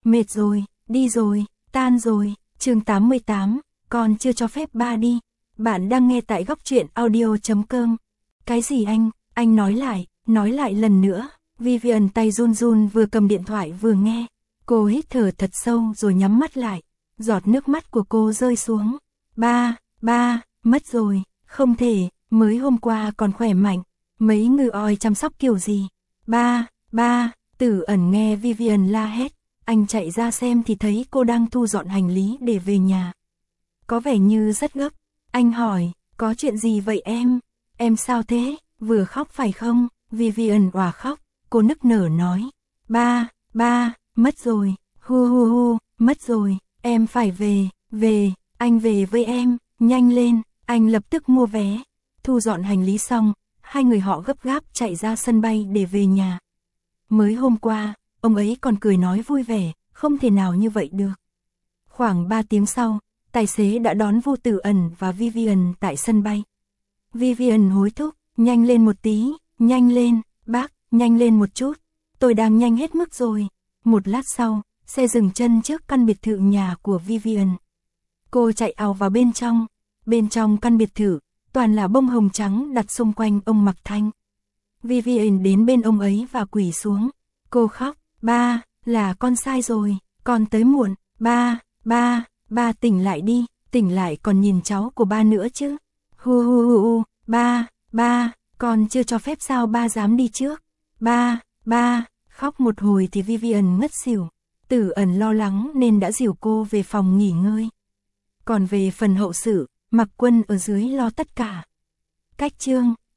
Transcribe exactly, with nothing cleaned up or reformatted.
mệt rồi, đi rồi, tan rồi. Chương tám mươi tám, con chưa cho phép ba đi. Bạn đang nghe tại góc truyện audio chấm com. Cái gì anh, anh nói lại, nói lại lần nữa. Vivian tay run run vừa cầm điện thoại vừa nghe. Cô hít thở thật sâu rồi nhắm mắt lại. Giọt nước mắt của cô rơi xuống. Ba, ba, mất rồi, không thể, mới hôm qua còn khỏe mạnh. Mấy ngư oi chăm sóc kiểu gì. Ba, ba, Tử Ẩn nghe Vivian la hét. Anh chạy ra xem thì thấy cô đang thu dọn hành lý để về nhà. Có vẻ như rất gấp. Anh hỏi, có chuyện gì vậy em? Em sao thế? Vừa khóc phải không? Vivian òa khóc. Cô nức nở nói. Ba, ba, mất rồi. Hu hu hu, mất rồi. Em phải về, về, anh về với em. Nhanh lên, anh lập tức mua vé. Thu dọn hành lý xong, hai người họ gấp gáp chạy ra sân bay để về nhà. Mới hôm qua, ông ấy còn cười nói vui vẻ, không thể nào như vậy được. Khoảng ba tiếng sau, tài xế đã đón Vu Tử Ẩn và Vivian tại sân bay. Vivian hối thúc, nhanh lên một tí, nhanh lên, bác, nhanh lên một chút, tôi đang nhanh hết mức rồi. Một lát sau, xe dừng chân trước căn biệt thự nhà của Vivian. Cô chạy ào vào bên trong, bên trong căn biệt thự, toàn là bông hồng trắng đặt xung quanh ông Mạc Thanh. Vivian đến bên ông ấy và quỳ xuống. Cô khóc, ba, là con sai rồi, con tới muộn, ba, ba, ba tỉnh lại đi, tỉnh lại còn nhìn cháu của ba nữa chứ. Hu hu hu hu, ba, ba, con chưa cho phép sao ba dám đi trước. Ba, ba, khóc một hồi thì Vivian ngất xỉu. Tử Ẩn lo lắng nên đã dìu cô về phòng nghỉ ngơi. Còn về phần hậu sự, Mạc Quân ở dưới lo tất cả. Cách chương